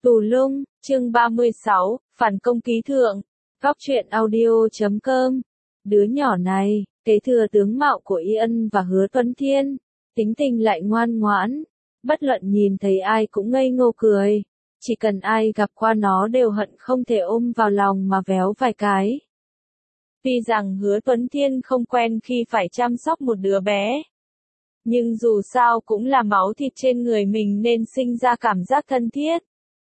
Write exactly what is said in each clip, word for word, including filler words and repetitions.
Tù Lung, chương ba mươi sáu, phản công ký thượng, góc truyện audio chấm com. Đứa nhỏ này, kế thừa tướng mạo của Y Ân và Hứa Tuấn Thiên, tính tình lại ngoan ngoãn, bất luận nhìn thấy ai cũng ngây ngô cười, chỉ cần ai gặp qua nó đều hận không thể ôm vào lòng mà véo vài cái. Tuy rằng Hứa Tuấn Thiên không quen khi phải chăm sóc một đứa bé, nhưng dù sao cũng là máu thịt trên người mình nên sinh ra cảm giác thân thiết.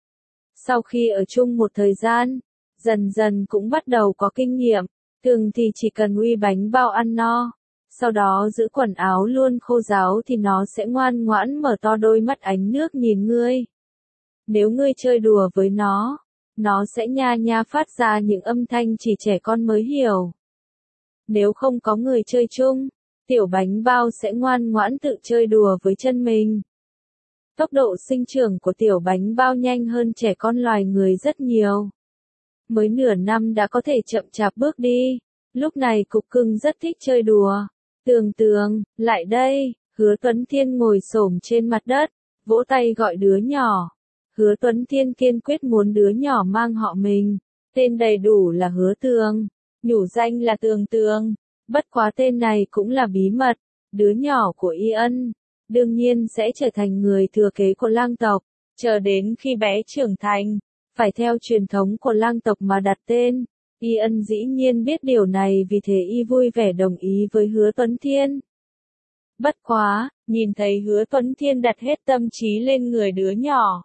Sau khi ở chung một thời gian, dần dần cũng bắt đầu có kinh nghiệm, thường thì chỉ cần uy bánh bao ăn no, sau đó giữ quần áo luôn khô ráo thì nó sẽ ngoan ngoãn mở to đôi mắt ánh nước nhìn ngươi. Nếu ngươi chơi đùa với nó, nó sẽ nha nha phát ra những âm thanh chỉ trẻ con mới hiểu. Nếu không có người chơi chung, tiểu bánh bao sẽ ngoan ngoãn tự chơi đùa với chân mình. Tốc độ sinh trưởng của tiểu bánh bao nhanh hơn trẻ con loài người rất nhiều. Mới nửa năm đã có thể chậm chạp bước đi. Lúc này Cục Cưng rất thích chơi đùa. Tường Tường, lại đây. Hứa Tuấn Thiên ngồi xổm trên mặt đất, vỗ tay gọi đứa nhỏ. Hứa Tuấn Thiên kiên quyết muốn đứa nhỏ mang họ mình. Tên đầy đủ là Hứa Tường, nhủ danh là Tường Tường. Bất quá tên này cũng là bí mật. Đứa nhỏ của Y Ân đương nhiên sẽ trở thành người thừa kế của lang tộc, chờ đến khi bé trưởng thành, phải theo truyền thống của lang tộc mà đặt tên. Y Ân dĩ nhiên biết điều này, vì thế y vui vẻ đồng ý với Hứa Tuấn Thiên. Bất quá, nhìn thấy Hứa Tuấn Thiên đặt hết tâm trí lên người đứa nhỏ,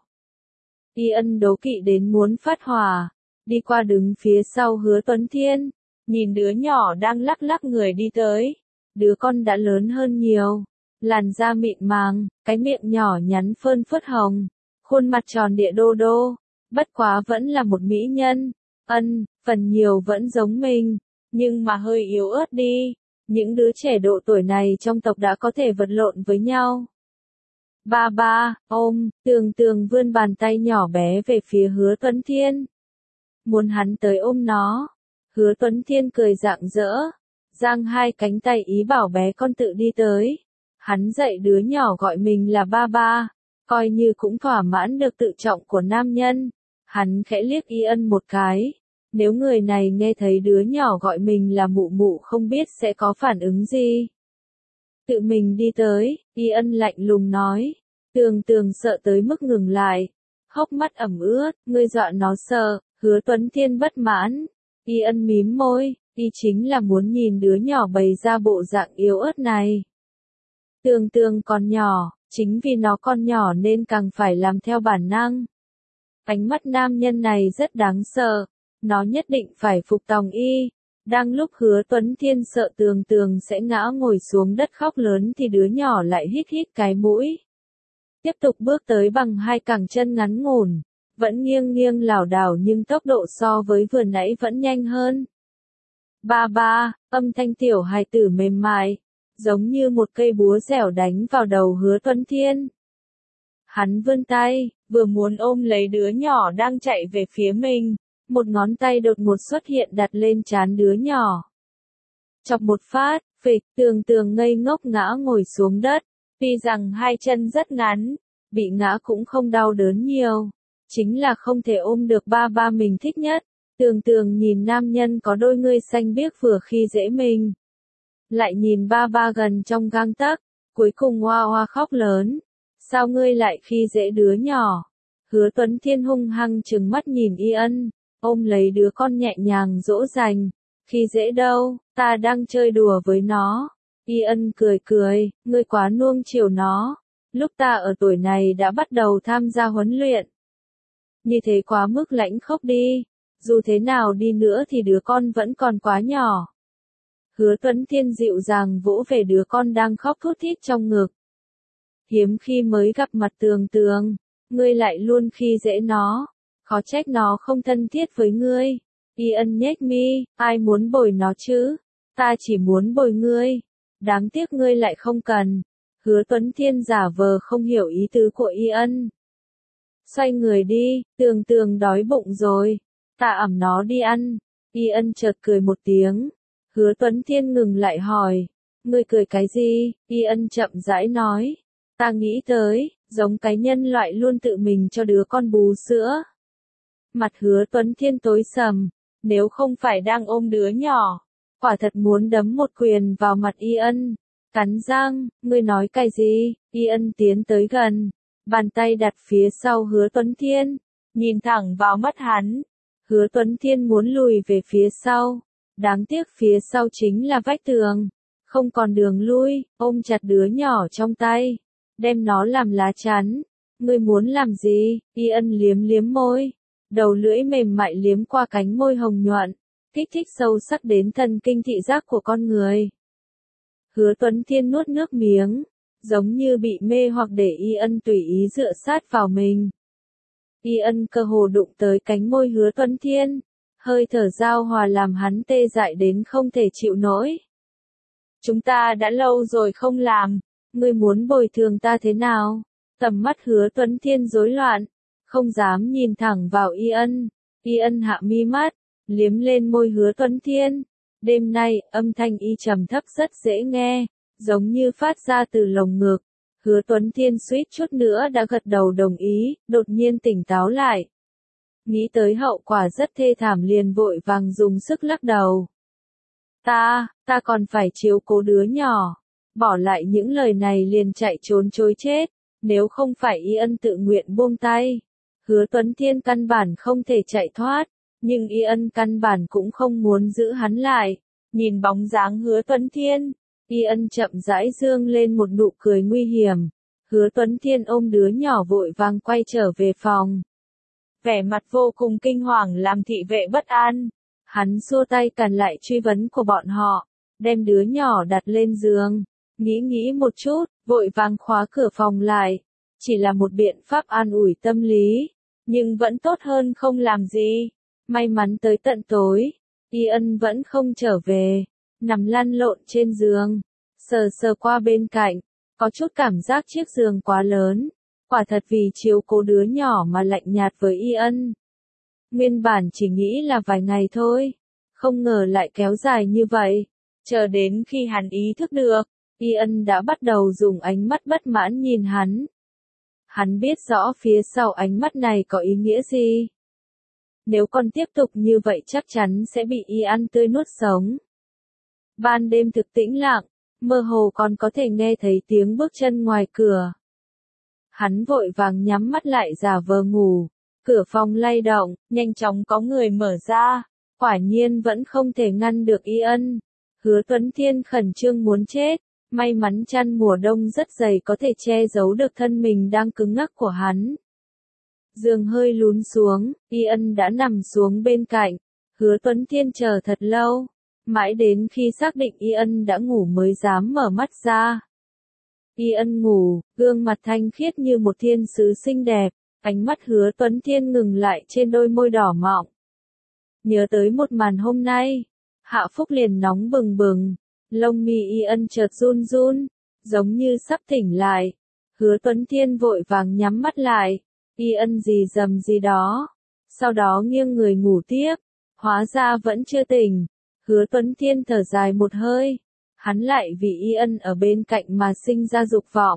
Y Ân đố kỵ đến muốn phát hỏa, đi qua đứng phía sau Hứa Tuấn Thiên, nhìn đứa nhỏ đang lắc lắc người đi tới. Đứa con đã lớn hơn nhiều, làn da mịn màng, cái miệng nhỏ nhắn phơn phớt hồng, khuôn mặt tròn địa đô đô, bất quá vẫn là một mỹ nhân. Ân, phần nhiều vẫn giống mình, nhưng mà hơi yếu ớt đi. Những đứa trẻ độ tuổi này trong tộc đã có thể vật lộn với nhau. Ba ba, ôm, Tường Tường vươn bàn tay nhỏ bé về phía Hứa Tuấn Thiên, muốn hắn tới ôm nó. Hứa Tuấn Thiên cười rạng rỡ, giang hai cánh tay ý bảo bé con tự đi tới. Hắn dạy đứa nhỏ gọi mình là ba ba, coi như cũng thỏa mãn được tự trọng của nam nhân. Hắn khẽ liếc Y Ân một cái, nếu người này nghe thấy đứa nhỏ gọi mình là mụ mụ không biết sẽ có phản ứng gì. Tự mình đi tới, Y Ân lạnh lùng nói. Tường Tường sợ tới mức ngừng lại, hốc mắt ẩm ướt, ngươi dọa nó sợ. Hứa Tuấn Thiên bất mãn. Y Ân mím môi, y chính là muốn nhìn đứa nhỏ bày ra bộ dạng yếu ớt này. Tường Tường còn nhỏ, chính vì nó còn nhỏ nên càng phải làm theo bản năng. Ánh mắt nam nhân này rất đáng sợ, nó nhất định phải phục tòng y. Đang lúc Hứa Tuấn Thiên sợ Tường Tường sẽ ngã ngồi xuống đất khóc lớn thì đứa nhỏ lại hít hít cái mũi, tiếp tục bước tới bằng hai cẳng chân ngắn ngủn, vẫn nghiêng nghiêng lảo đảo nhưng tốc độ so với vừa nãy vẫn nhanh hơn. Ba ba, âm thanh tiểu hài tử mềm mại, giống như một cây búa dẻo đánh vào đầu Hứa Tuấn Thiên. Hắn vươn tay, vừa muốn ôm lấy đứa nhỏ đang chạy về phía mình, một ngón tay đột ngột xuất hiện đặt lên trán đứa nhỏ. Chọc một phát, phịch, Tường Tường ngây ngốc ngã ngồi xuống đất. Tuy rằng hai chân rất ngắn, bị ngã cũng không đau đớn nhiều, chính là không thể ôm được ba ba mình thích nhất. Tường Tường nhìn nam nhân có đôi ngươi xanh biếc vừa khi dễ mình, lại nhìn ba ba gần trong gang tấc, cuối cùng hoa hoa khóc lớn. Sao ngươi lại khi dễ đứa nhỏ? Hứa Tuấn Thiên hung hăng trừng mắt nhìn Y Ân, ôm lấy đứa con nhẹ nhàng dỗ dành. Khi dễ đâu, ta đang chơi đùa với nó. Y Ân cười cười, ngươi quá nuông chiều nó. Lúc ta ở tuổi này đã bắt đầu tham gia huấn luyện. Như thế quá mức lãnh khốc đi. Dù thế nào đi nữa thì đứa con vẫn còn quá nhỏ. Hứa Tuấn Thiên dịu dàng vỗ về đứa con đang khóc thút thít trong ngực. Hiếm khi mới gặp mặt Tường Tường, ngươi lại luôn khi dễ nó, khó trách nó không thân thiết với ngươi. Y Ân nhếch mi, ai muốn bồi nó chứ? Ta chỉ muốn bồi ngươi. Đáng tiếc ngươi lại không cần. Hứa Tuấn Thiên giả vờ không hiểu ý tứ của Y Ân. Xoay người đi, Tường Tường đói bụng rồi. Ta ẵm nó đi ăn. Y Ân chợt cười một tiếng. Hứa Tuấn Thiên ngừng lại hỏi. Ngươi cười cái gì? Y Ân chậm rãi nói. Ta nghĩ tới, giống cái nhân loại luôn tự mình cho đứa con bú sữa. Mặt Hứa Tuấn Thiên tối sầm, nếu không phải đang ôm đứa nhỏ, quả thật muốn đấm một quyền vào mặt Y Ân. Cắn răng, ngươi nói cái gì? Y Ân tiến tới gần, bàn tay đặt phía sau Hứa Tuấn Thiên, nhìn thẳng vào mắt hắn. Hứa Tuấn Thiên muốn lùi về phía sau, đáng tiếc phía sau chính là vách tường, không còn đường lui, ôm chặt đứa nhỏ trong tay, đem nó làm lá chắn. Ngươi muốn làm gì? Y Ân liếm liếm môi, đầu lưỡi mềm mại liếm qua cánh môi hồng nhuận, kích thích sâu sắc đến thần kinh thị giác của con người. Hứa Tuấn Thiên nuốt nước miếng, giống như bị mê hoặc để Y Ân tùy ý dựa sát vào mình. Y Ân cơ hồ đụng tới cánh môi Hứa Tuấn Thiên, hơi thở giao hòa làm hắn tê dại đến không thể chịu nổi. Chúng ta đã lâu rồi không làm, ngươi muốn bồi thường ta thế nào? Tầm mắt Hứa Tuấn Thiên rối loạn, không dám nhìn thẳng vào Y Ân. Y Ân hạ mi mắt, liếm lên môi Hứa Tuấn Thiên. Đêm nay, âm thanh y trầm thấp rất dễ nghe, giống như phát ra từ lồng ngực. Hứa Tuấn Thiên suýt chút nữa đã gật đầu đồng ý, đột nhiên tỉnh táo lại. Nghĩ tới hậu quả rất thê thảm liền vội vàng dùng sức lắc đầu. Ta, ta còn phải chiếu cố đứa nhỏ. Bỏ lại những lời này liền chạy trốn trối chết, nếu không phải Y Ân tự nguyện buông tay. Hứa Tuấn Thiên căn bản không thể chạy thoát, nhưng Y Ân căn bản cũng không muốn giữ hắn lại. Nhìn bóng dáng Hứa Tuấn Thiên, Y Ân chậm rãi dương lên một nụ cười nguy hiểm. Hứa Tuấn Thiên ôm đứa nhỏ vội vàng quay trở về phòng. Vẻ mặt vô cùng kinh hoàng làm thị vệ bất an. Hắn xua tay cản lại truy vấn của bọn họ, đem đứa nhỏ đặt lên giường. Nghĩ nghĩ một chút, vội vàng khóa cửa phòng lại. Chỉ là một biện pháp an ủi tâm lý, nhưng vẫn tốt hơn không làm gì. May mắn tới tận tối, Y Ân vẫn không trở về, nằm lăn lộn trên giường, sờ sờ qua bên cạnh, có chút cảm giác chiếc giường quá lớn, quả thật vì chiếu cố đứa nhỏ mà lạnh nhạt với Y Ân. Nguyên bản chỉ nghĩ là vài ngày thôi, không ngờ lại kéo dài như vậy, chờ đến khi hắn ý thức được, Y Ân đã bắt đầu dùng ánh mắt bất mãn nhìn hắn. Hắn biết rõ phía sau ánh mắt này có ý nghĩa gì. Nếu còn tiếp tục như vậy chắc chắn sẽ bị Y ăn tươi nuốt sống. Ban đêm thực tĩnh lặng, mơ hồ còn có thể nghe thấy tiếng bước chân ngoài cửa. Hắn vội vàng nhắm mắt lại giả vờ ngủ, cửa phòng lay động, nhanh chóng có người mở ra, quả nhiên vẫn không thể ngăn được Y Ân. Hứa Tuấn Thiên khẩn trương muốn chết, may mắn chăn mùa đông rất dày có thể che giấu được thân mình đang cứng ngắc của hắn. Giường hơi lún xuống, Y Ân đã nằm xuống bên cạnh. Hứa Tuấn Thiên chờ thật lâu, mãi đến khi xác định Y Ân đã ngủ mới dám mở mắt ra. Y Ân ngủ, gương mặt thanh khiết như một thiên sứ xinh đẹp, ánh mắt Hứa Tuấn Thiên ngừng lại trên đôi môi đỏ mọng. Nhớ tới một màn hôm nay, Hạ Phúc liền nóng bừng bừng, lông mi Y Ân chợt run run, giống như sắp tỉnh lại. Hứa Tuấn Thiên vội vàng nhắm mắt lại. Y Ân gì dầm gì đó, sau đó nghiêng người ngủ tiếp, hóa ra vẫn chưa tỉnh. Hứa Tuấn Thiên thở dài một hơi, hắn lại vì Y Ân ở bên cạnh mà sinh ra dục vọng.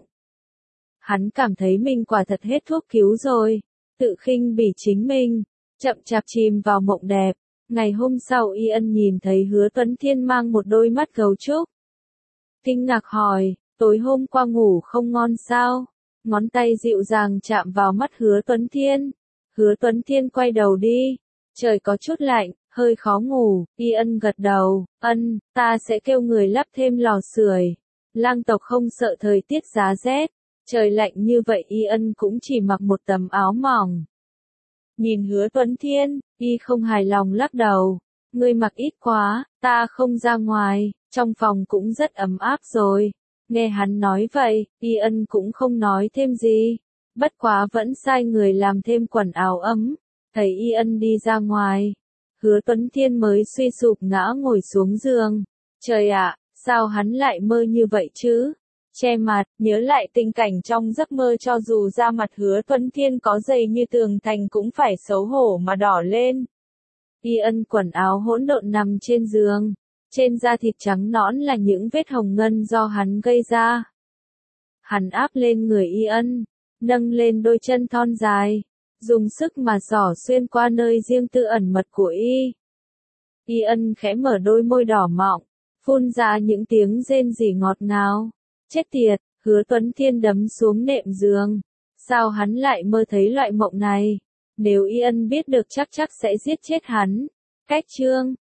Hắn cảm thấy mình quả thật hết thuốc cứu rồi, tự khinh bỉ chính mình, chậm chạp chìm vào mộng đẹp. Ngày hôm sau Y Ân nhìn thấy Hứa Tuấn Thiên mang một đôi mắt gấu trúc. Kinh ngạc hỏi, tối hôm qua ngủ không ngon sao? Ngón tay dịu dàng chạm vào mắt Hứa Tuấn Thiên. Hứa Tuấn Thiên quay đầu đi. Trời có chút lạnh, hơi khó ngủ. Y Ân gật đầu. Ân, ta sẽ kêu người lắp thêm lò sưởi. Lang tộc không sợ thời tiết giá rét. Trời lạnh như vậy Y Ân cũng chỉ mặc một tấm áo mỏng. Nhìn Hứa Tuấn Thiên, Y không hài lòng lắc đầu. Ngươi mặc ít quá, ta không ra ngoài, trong phòng cũng rất ấm áp rồi. Nghe hắn nói vậy, Y Ân cũng không nói thêm gì, bất quá vẫn sai người làm thêm quần áo ấm. Thấy Y Ân đi ra ngoài, Hứa Tuấn Thiên mới suy sụp ngã ngồi xuống giường. Trời ạ, sao hắn lại mơ như vậy chứ? Che mặt, nhớ lại tình cảnh trong giấc mơ cho dù da mặt Hứa Tuấn Thiên có dày như tường thành cũng phải xấu hổ mà đỏ lên. Y Ân quần áo hỗn độn nằm trên giường. Trên da thịt trắng nõn là những vết hồng ngân do hắn gây ra. Hắn áp lên người Y Ân, nâng lên đôi chân thon dài, dùng sức mà xỏ xuyên qua nơi riêng tư ẩn mật của y. Ian khẽ mở đôi môi đỏ mọng, phun ra những tiếng rên rỉ ngọt ngào. Chết tiệt, Hứa Tuấn Thiên đấm xuống nệm giường. Sao hắn lại mơ thấy loại mộng này? Nếu Ian biết được chắc chắc sẽ giết chết hắn. Cách chương